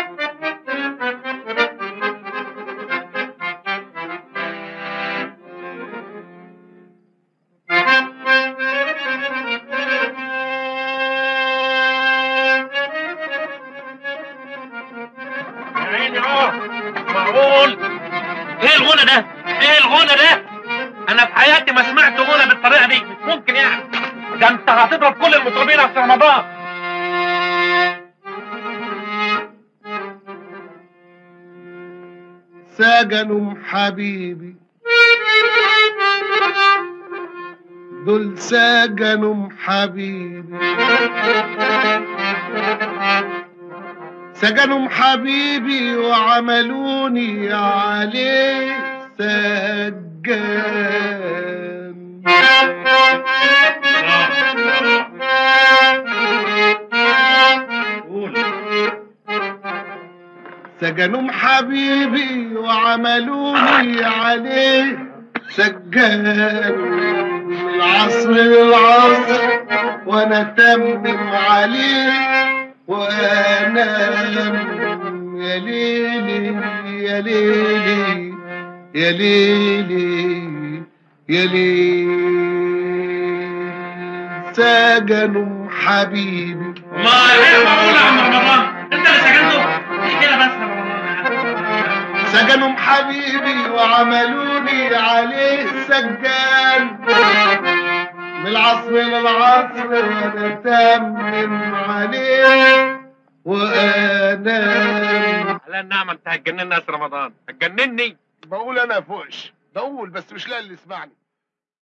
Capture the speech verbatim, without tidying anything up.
معقول؟ ايه الغنى ده؟ ايه الغنى ده؟ انا في حياتي ما سمعت غنى بالطريقه دي، مش ممكن يعني. ده انت هتضرب كل المطربين في رمضان. سجنوا حبيبي دول سجنوا حبيبي سجنوا حبيبي وعملوني عليه سجان. سجنوا حبيبي وعملوني عليه سجان. من العصر للعصر وانا تمم عليه وانا يا ليلي يا ليلي يا ليلي يا ليلي. سجنوا حبيبي. الله يا معقول يا عم رمضان، انت اللي سجنته؟ احكي لنا بس. سجنوا حبيبي وعملوني عليه سجان. من العصر للعصر وانا تمم عليه وانا. على النعمة انت هتجنني يا رمضان، هتجنني. بقول انا فوقش بقول بس مش لاقي اللي يسمعني.